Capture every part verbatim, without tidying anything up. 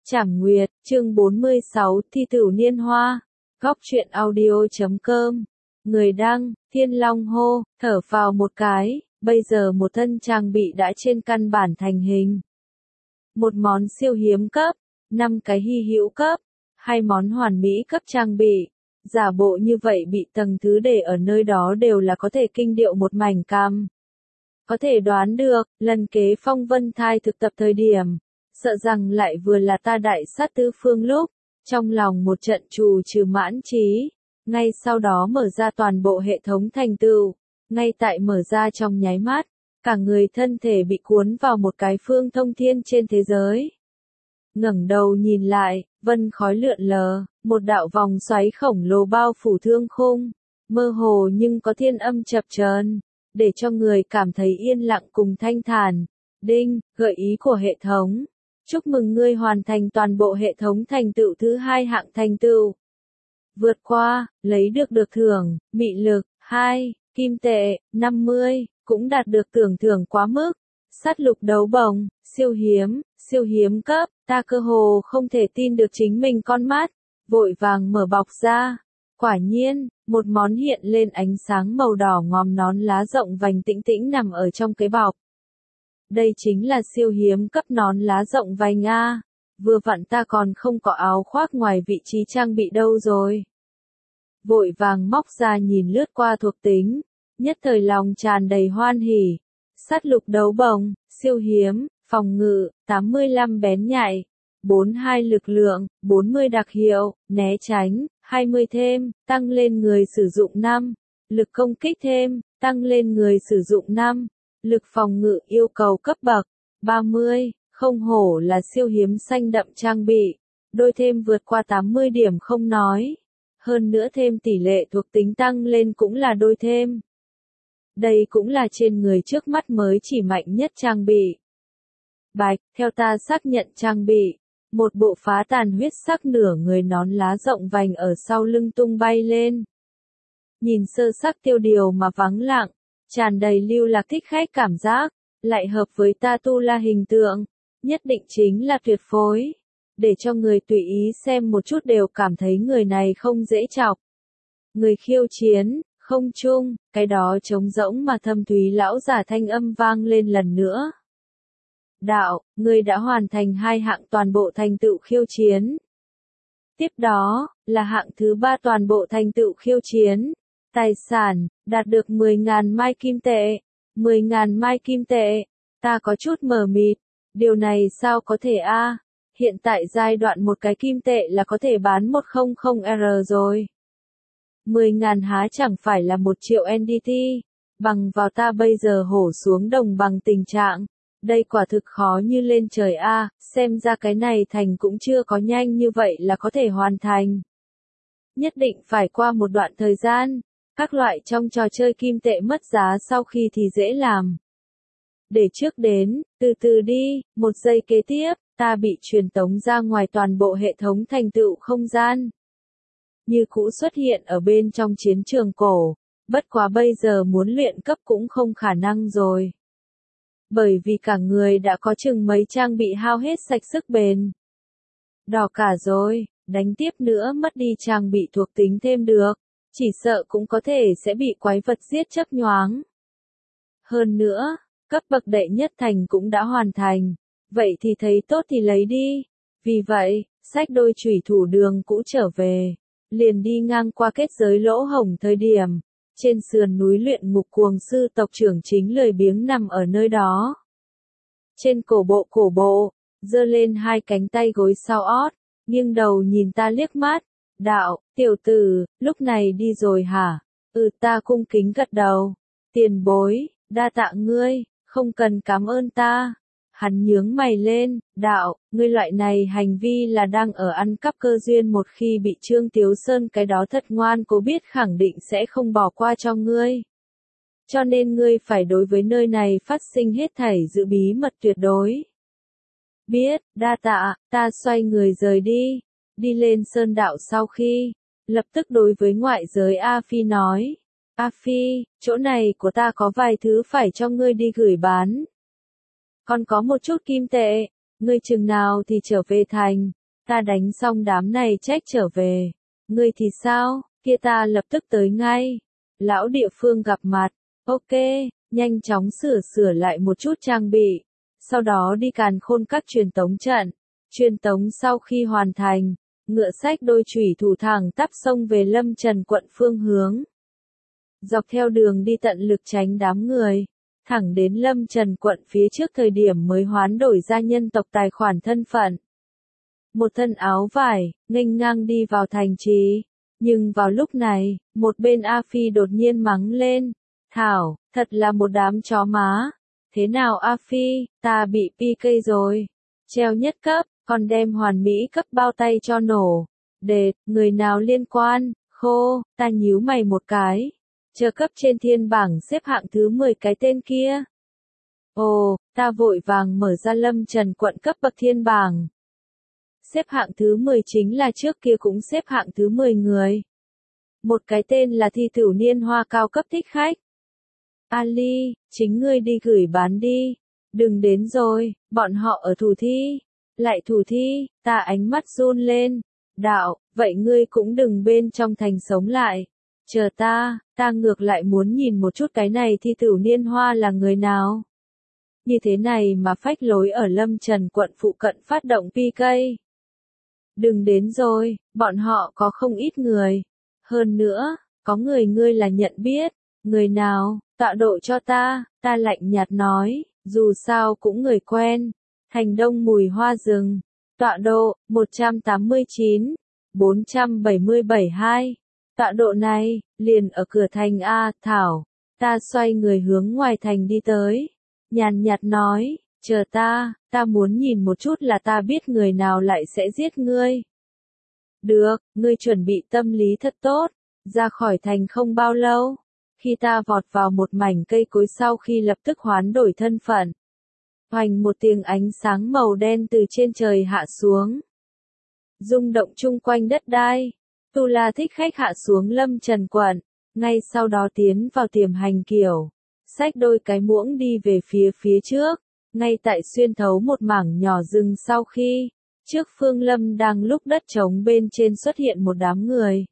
Trảm Nguyệt, chương bốn mươi sáu, Thi Tửu Niên Hoa. Góc truyện audio chấm com. Người đăng, Thiên Long hô, thở phào một cái, bây giờ một thân trang bị đã trên căn bản thành hình. Một món siêu hiếm cấp, năm cái hy hữu cấp, hai món hoàn mỹ cấp trang bị. Giả bộ như vậy bị tầng thứ để ở nơi đó đều là có thể kinh điệu một mảnh cam. Có thể đoán được, lần kế Phong Vân Thai thực tập thời điểm, sợ rằng lại vừa là ta đại sát tứ phương lúc, trong lòng một trận trù trừ mãn trí, ngay sau đó mở ra toàn bộ hệ thống thành tựu, ngay tại mở ra trong nháy mắt, cả người thân thể bị cuốn vào một cái phương thông thiên trên thế giới. Ngẩng đầu nhìn lại, vân khói lượn lờ, một đạo vòng xoáy khổng lồ bao phủ thương khung, mơ hồ nhưng có thiên âm chập chờn, để cho người cảm thấy yên lặng cùng thanh thản. Đinh, gợi ý của hệ thống. Chúc mừng ngươi hoàn thành toàn bộ hệ thống thành tựu thứ hai hạng thành tựu. Vượt qua, lấy được được thưởng, mị lực, hai, kim tệ, năm mươi, cũng đạt được tưởng thưởng quá mức. Sát lục đấu bồng, siêu hiếm, siêu hiếm cấp, ta cơ hồ không thể tin được chính mình con mắt, vội vàng mở bọc ra. Quả nhiên, một món hiện lên ánh sáng màu đỏ ngòm nón lá rộng vành tĩnh tĩnh nằm ở trong cái bọc. Đây chính là siêu hiếm cấp nón lá rộng vành a. Vừa vặn ta còn không có áo khoác ngoài vị trí trang bị đâu rồi. Vội vàng móc ra nhìn lướt qua thuộc tính, nhất thời lòng tràn đầy hoan hỉ. Sát lục đấu bồng, siêu hiếm, phòng ngự, tám mươi lăm bén nhạy, bốn mươi hai lực lượng, bốn mươi đặc hiệu, né tránh, hai mươi thêm, tăng lên người sử dụng năm, lực công kích thêm, tăng lên người sử dụng năm. Lực phòng ngự yêu cầu cấp bậc ba mươi, không hổ là siêu hiếm xanh đậm trang bị, đôi thêm vượt qua tám mươi điểm không nói, hơn nữa thêm tỷ lệ thuộc tính tăng lên cũng là đôi thêm. Đây cũng là trên người trước mắt mới chỉ mạnh nhất trang bị. Bạch, theo ta xác nhận trang bị, một bộ phá tàn huyết sắc nửa người nón lá rộng vành ở sau lưng tung bay lên. Nhìn sơ sắc tiêu điều mà vắng lặng, tràn đầy lưu lạc thích khách cảm giác, lại hợp với ta tu la hình tượng, nhất định chính là tuyệt phối, để cho người tùy ý xem một chút đều cảm thấy người này không dễ chọc. Người khiêu chiến, không chung, cái đó trống rỗng mà thâm thúy lão giả thanh âm vang lên lần nữa. Đạo, người đã hoàn thành hai hạng toàn bộ thành tựu khiêu chiến. Tiếp đó, là hạng thứ ba toàn bộ thành tựu khiêu chiến. Tài sản, đạt được mười nghìn mai kim tệ. mười nghìn mai kim tệ. Ta có chút mờ mịt. Điều này sao có thể a? Hiện tại giai đoạn một cái kim tệ là có thể bán một trăm R rồi. mười nghìn há chẳng phải là một triệu N D T. Bằng vào ta bây giờ hổ xuống đồng bằng tình trạng. Đây quả thực khó như lên trời a, xem ra cái này thành cũng chưa có nhanh như vậy là có thể hoàn thành. Nhất định phải qua một đoạn thời gian. Các loại trong trò chơi kim tệ mất giá sau khi thì dễ làm. Để trước đến, từ từ đi, một giây kế tiếp, ta bị truyền tống ra ngoài toàn bộ hệ thống thành tựu không gian. Như cũ xuất hiện ở bên trong chiến trường cổ, bất quá bây giờ muốn luyện cấp cũng không khả năng rồi. Bởi vì cả người đã có chừng mấy trang bị hao hết sạch sức bền. Đỏ cả rồi, đánh tiếp nữa mất đi trang bị thuộc tính thêm được. Chỉ sợ cũng có thể sẽ bị quái vật giết chấp nhoáng. Hơn nữa, cấp bậc đệ nhất thành cũng đã hoàn thành. Vậy thì thấy tốt thì lấy đi. Vì vậy, xách đôi chủy thủ đường cũ trở về. Liền đi ngang qua kết giới lỗ hổng thời điểm. Trên sườn núi luyện ngục cuồng sư tộc trưởng chính lười biếng nằm ở nơi đó. Trên cổ bộ cổ bộ, giơ lên hai cánh tay gối sau ót, nghiêng đầu nhìn ta liếc mắt. Đạo, tiểu tử, lúc này đi rồi hả? Ừ, ta cung kính gật đầu. Tiền bối, đa tạ ngươi, không cần cảm ơn ta. Hắn nhướng mày lên, đạo, ngươi loại này hành vi là đang ở ăn cắp cơ duyên, một khi bị Trương Tiếu Sơn cái đó thật ngoan cố biết khẳng định sẽ không bỏ qua cho ngươi. Cho nên ngươi phải đối với nơi này phát sinh hết thảy giữ bí mật tuyệt đối. Biết, đa tạ, ta xoay người rời đi. Đi lên sơn đạo sau khi, lập tức đối với ngoại giới A Phi nói. A Phi, chỗ này của ta có vài thứ phải cho ngươi đi gửi bán. Còn có một chút kim tệ, Ngươi chừng nào thì trở về thành, ta đánh xong đám này trách trở về. Ngươi thì sao, kia ta lập tức tới ngay. Lão địa phương gặp mặt, ok, nhanh chóng sửa sửa lại một chút trang bị. Sau đó đi Càn Khôn các truyền tống trận. Truyền tống sau khi hoàn thành, ngựa xách đôi chủy thủ thẳng tắp sông về Lâm Trần quận phương hướng. Dọc theo đường đi tận lực tránh đám người, thẳng đến Lâm Trần quận phía trước thời điểm mới hoán đổi ra nhân tộc tài khoản thân phận. Một thân áo vải, nghênh ngang đi vào thành trì. Nhưng vào lúc này, một bên A Phi đột nhiên mắng lên. Thảo, thật là một đám chó má. Thế nào A Phi, ta bị pê ca rồi. Treo nhất cấp, còn đem hoàn mỹ cấp bao tay cho nổ. Đệt, người nào liên quan, khô, ta nhíu mày một cái. Chờ cấp trên thiên bảng xếp hạng thứ mười cái tên kia. Ồ, ta vội vàng mở ra Lâm Trần quận cấp bậc thiên bảng. Xếp hạng thứ mười chính là trước kia cũng xếp hạng thứ mười người. Một cái tên là thi tử niên hoa cao cấp thích khách. Ali, chính ngươi đi gửi bán đi. Đừng đến rồi, bọn họ ở thủ thi. Lại thủ thi, ta ánh mắt run lên. Đạo, vậy ngươi cũng đừng bên trong thành sống lại. Chờ ta, ta ngược lại muốn nhìn một chút cái này thi tử niên hoa là người nào. Như thế này mà phách lối ở Lâm Trần quận phụ cận phát động pê ca. Đừng đến rồi, bọn họ có không ít người. Hơn nữa, có người ngươi là nhận biết. Người nào, tọa độ cho ta, ta lạnh nhạt nói, dù sao cũng người quen. Thành Đông Mùi Hoa Rừng. Tọa độ, một trăm tám mươi chín, bốn trăm bảy mươi bảy hai. Tọa độ này, liền ở cửa thành A, Thảo. Ta xoay người hướng ngoài thành đi tới. Nhàn nhạt nói, chờ ta, ta muốn nhìn một chút là ta biết người nào lại sẽ giết ngươi. Được, ngươi chuẩn bị tâm lý thật tốt. Ra khỏi thành không bao lâu. Khi ta vọt vào một mảnh cây cối sau khi lập tức hoán đổi thân phận. Hoành một tiếng ánh sáng màu đen từ trên trời hạ xuống. Rung động chung quanh đất đai. Tu La thích khách hạ xuống Lâm Trần quận. Ngay sau đó tiến vào tiềm hành kiểu. Xách đôi cái muỗng đi về phía phía trước. Ngay tại xuyên thấu một mảng nhỏ rừng sau khi. Trước Phương Lâm đang lúc đất trống bên trên xuất hiện một đám người.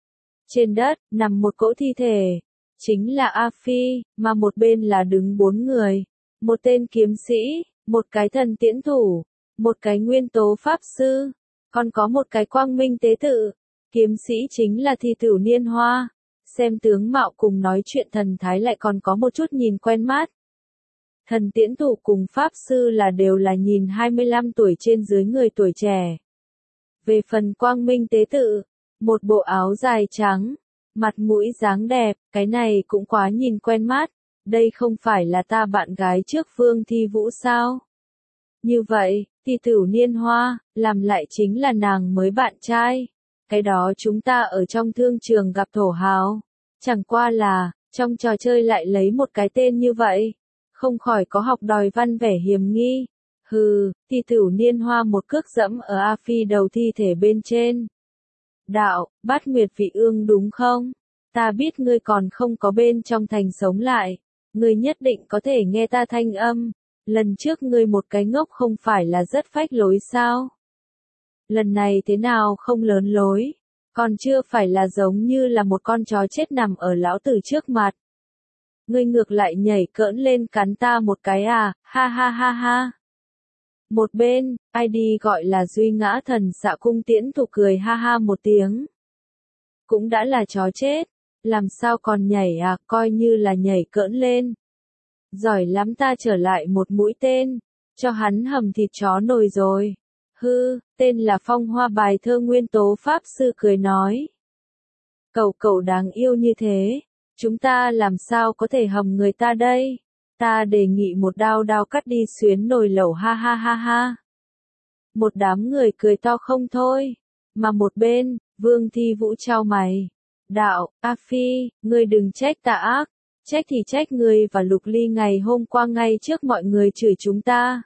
Trên đất, nằm một cỗ thi thể. Chính là A Phi, mà một bên là đứng bốn người. Một tên kiếm sĩ, một cái thần tiễn thủ, một cái nguyên tố pháp sư, còn có một cái quang minh tế tự. Kiếm sĩ chính là thi tử niên hoa. Xem tướng mạo cùng nói chuyện thần thái lại còn có một chút nhìn quen mắt. Thần tiễn thủ cùng pháp sư là đều là nhìn hai mươi lăm tuổi trên dưới người tuổi trẻ. Về phần quang minh tế tự, một bộ áo dài trắng, mặt mũi dáng đẹp, cái này cũng quá nhìn quen mắt. Đây không phải là ta bạn gái trước Phương Thi Vũ sao? Như vậy, thi tử niên hoa, làm lại chính là nàng mới bạn trai. Cái đó chúng ta ở trong thương trường gặp thổ hào. Chẳng qua là, trong trò chơi lại lấy một cái tên như vậy. Không khỏi có học đòi văn vẻ hiềm nghi. Hừ, thi tử niên hoa một cước dẫm ở A Phi đầu thi thể bên trên. Đạo, Bát Nguyệt Vị Ương đúng không? Ta biết ngươi còn không có bên trong thành sống lại. Ngươi nhất định có thể nghe ta thanh âm. Lần trước ngươi một cái ngốc không phải là rất phách lối sao? Lần này thế nào không lớn lối? Còn chưa phải là giống như là một con chó chết nằm ở lão tử trước mặt. Ngươi ngược lại nhảy cỡn lên cắn ta một cái à, ha ha ha ha. Một bên, i đê gọi là Duy Ngã Thần Xạ Cung Tiễn Thủ cười ha ha một tiếng. Cũng đã là chó chết, làm sao còn nhảy à, coi như là nhảy cỡn lên. Giỏi lắm, ta trở lại một mũi tên, cho hắn hầm thịt chó nồi rồi. Hư, tên là Phong Hoa Bài Thơ Nguyên Tố Pháp Sư cười nói. Cậu cậu đáng yêu như thế, chúng ta làm sao có thể hầm người ta đây? Ta đề nghị một đao đao cắt đi xuyến nồi lẩu ha ha ha ha. Một đám người cười to không thôi, mà một bên, Vương Thi Vũ chau mày. Đạo, A Phi, ngươi đừng trách ta ác, trách thì trách ngươi và Lục Ly ngày hôm qua ngay trước mọi người chửi chúng ta.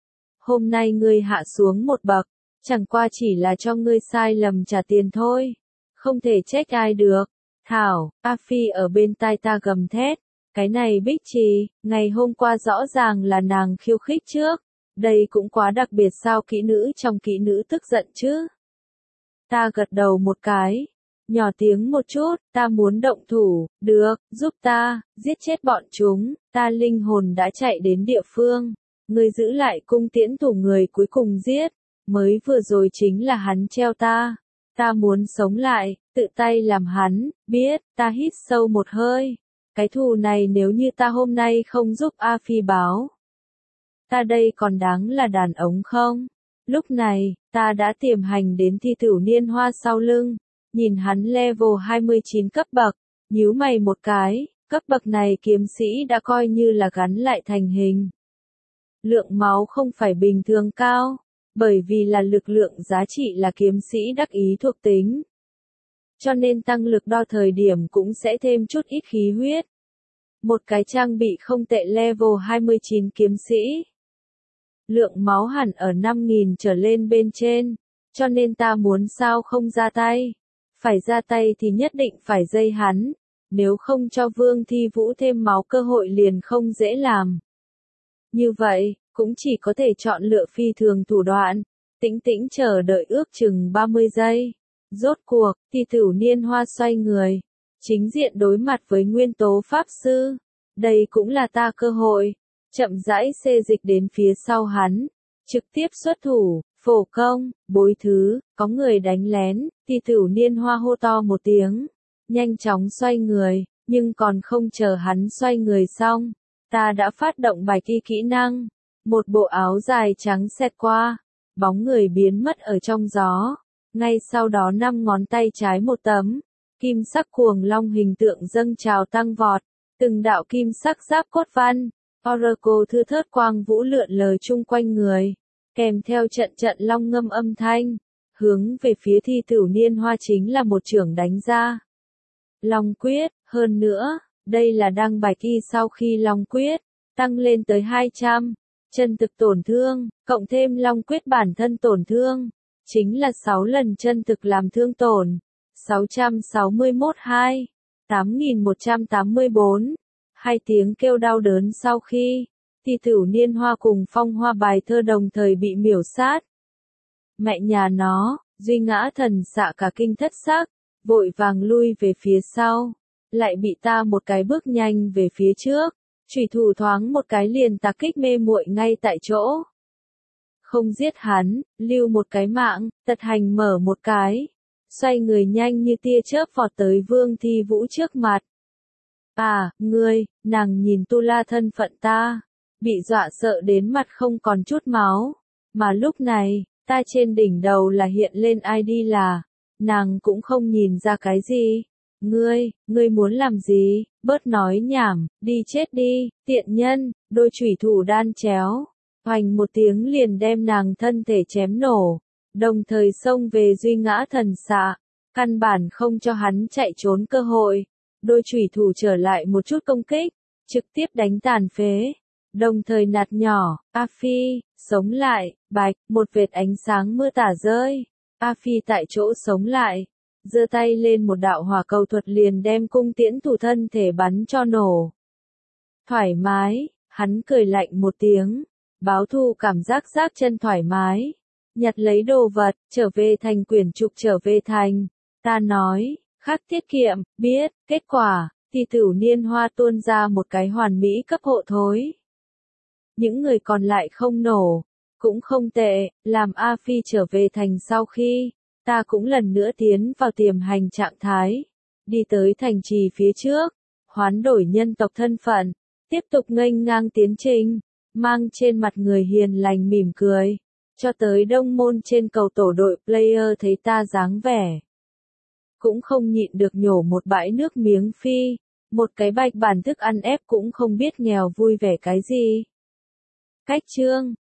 Hôm nay ngươi hạ xuống một bậc, chẳng qua chỉ là cho ngươi sai lầm trả tiền thôi. Không thể trách ai được. Thảo, A Phi ở bên tai ta gầm thét. Cái này Bích Trì, ngày hôm qua rõ ràng là nàng khiêu khích trước. Đây cũng quá đặc biệt sao kỹ nữ trong kỹ nữ tức giận chứ. Ta gật đầu một cái. Nhỏ tiếng một chút, ta muốn động thủ, được, giúp ta, giết chết bọn chúng, ta linh hồn đã chạy đến địa phương. Ngươi giữ lại cung tiễn thủ người cuối cùng giết, mới vừa rồi chính là hắn treo ta. Ta muốn sống lại, tự tay làm hắn, biết, ta hít sâu một hơi. Cái thù này nếu như ta hôm nay không giúp A Phi báo. Ta đây còn đáng là đàn ống không? Lúc này, ta đã tiềm hành đến thi tử niên hoa sau lưng. Nhìn hắn level hai mươi chín cấp bậc, nhíu mày một cái, cấp bậc này kiếm sĩ đã coi như là gắn lại thành hình. Lượng máu không phải bình thường cao, bởi vì là lực lượng giá trị là kiếm sĩ đắc ý thuộc tính. Cho nên tăng lực đo thời điểm cũng sẽ thêm chút ít khí huyết. Một cái trang bị không tệ level hai mươi chín kiếm sĩ. Lượng máu hẳn ở năm nghìn trở lên bên trên, cho nên ta muốn sao không ra tay. Phải ra tay thì nhất định phải dây hắn, nếu không cho Vương Thi Vũ thêm máu cơ hội liền không dễ làm. Như vậy, cũng chỉ có thể chọn lựa phi thường thủ đoạn, tĩnh tĩnh chờ đợi ước chừng ba mươi giây. Rốt cuộc, thi tử niên hoa xoay người, chính diện đối mặt với nguyên tố pháp sư. Đây cũng là ta cơ hội, chậm rãi xê dịch đến phía sau hắn, trực tiếp xuất thủ. Phổ công, bối thứ, có người đánh lén, thi tử niên hoa hô to một tiếng, nhanh chóng xoay người, nhưng còn không chờ hắn xoay người xong, ta đã phát động bài thi kỹ năng, một bộ áo dài trắng xẹt qua, bóng người biến mất ở trong gió, ngay sau đó năm ngón tay trái một tấm, kim sắc cuồng long hình tượng dâng trào tăng vọt, từng đạo kim sắc giáp cốt văn, Oracle thưa thớt quang vũ lượn lờ chung quanh người. Kèm theo trận trận long ngâm âm thanh, hướng về phía thi tử niên hoa chính là một chưởng đánh ra. Long quyết, hơn nữa, đây là đăng bài thi sau khi long quyết, tăng lên tới hai trăm, chân thực tổn thương, cộng thêm long quyết bản thân tổn thương, chính là sáu lần chân thực làm thương tổn, sáu trăm sáu mươi mốt hai, tám nghìn một trăm tám mươi bốn, hai tiếng kêu đau đớn sau khi. Thi tử niên hoa cùng phong hoa bài thơ đồng thời bị miểu sát. Mẹ nhà nó, duy ngã thần xạ cả kinh thất xác, vội vàng lui về phía sau, lại bị ta một cái bước nhanh về phía trước, chủy thủ thoáng một cái liền tạc kích mê muội ngay tại chỗ. Không giết hắn, lưu một cái mạng, tật hành mở một cái, xoay người nhanh như tia chớp vọt tới Vương Thi Vũ trước mặt. À, ngươi, nàng nhìn tu la thân phận ta. Bị dọa sợ đến mặt không còn chút máu, mà lúc này, ta trên đỉnh đầu là hiện lên i đê là, nàng cũng không nhìn ra cái gì. Ngươi, ngươi muốn làm gì, bớt nói nhảm, đi chết đi, tiện nhân, đôi chủy thủ đan chéo, hoành một tiếng liền đem nàng thân thể chém nổ, đồng thời xông về duy ngã thần xạ, căn bản không cho hắn chạy trốn cơ hội, đôi chủy thủ trở lại một chút công kích, trực tiếp đánh tàn phế. Đồng thời nạt nhỏ, A Phi, sống lại, bạch, một vệt ánh sáng mưa tả rơi. A Phi tại chỗ sống lại, giơ tay lên một đạo hỏa cầu thuật liền đem cung tiễn thủ thân thể bắn cho nổ. Thoải mái, hắn cười lạnh một tiếng, báo thù cảm giác giác chân thoải mái. Nhặt lấy đồ vật, trở về thành quyển trục trở về thành. Ta nói, khắc tiết kiệm, biết, kết quả, thi tử niên hoa tuôn ra một cái hoàn mỹ cấp hộ thối. Những người còn lại không nổ, cũng không tệ, làm A Phi trở về thành sau khi, ta cũng lần nữa tiến vào tiềm hành trạng thái, đi tới thành trì phía trước, hoán đổi nhân tộc thân phận, tiếp tục nghênh ngang tiến trình, mang trên mặt người hiền lành mỉm cười, cho tới đông môn trên cầu tổ đội player thấy ta dáng vẻ. Cũng không nhịn được nhổ một bãi nước miếng phi, một cái bạch bản thức ăn ép cũng không biết nghèo vui vẻ cái gì. Cách chương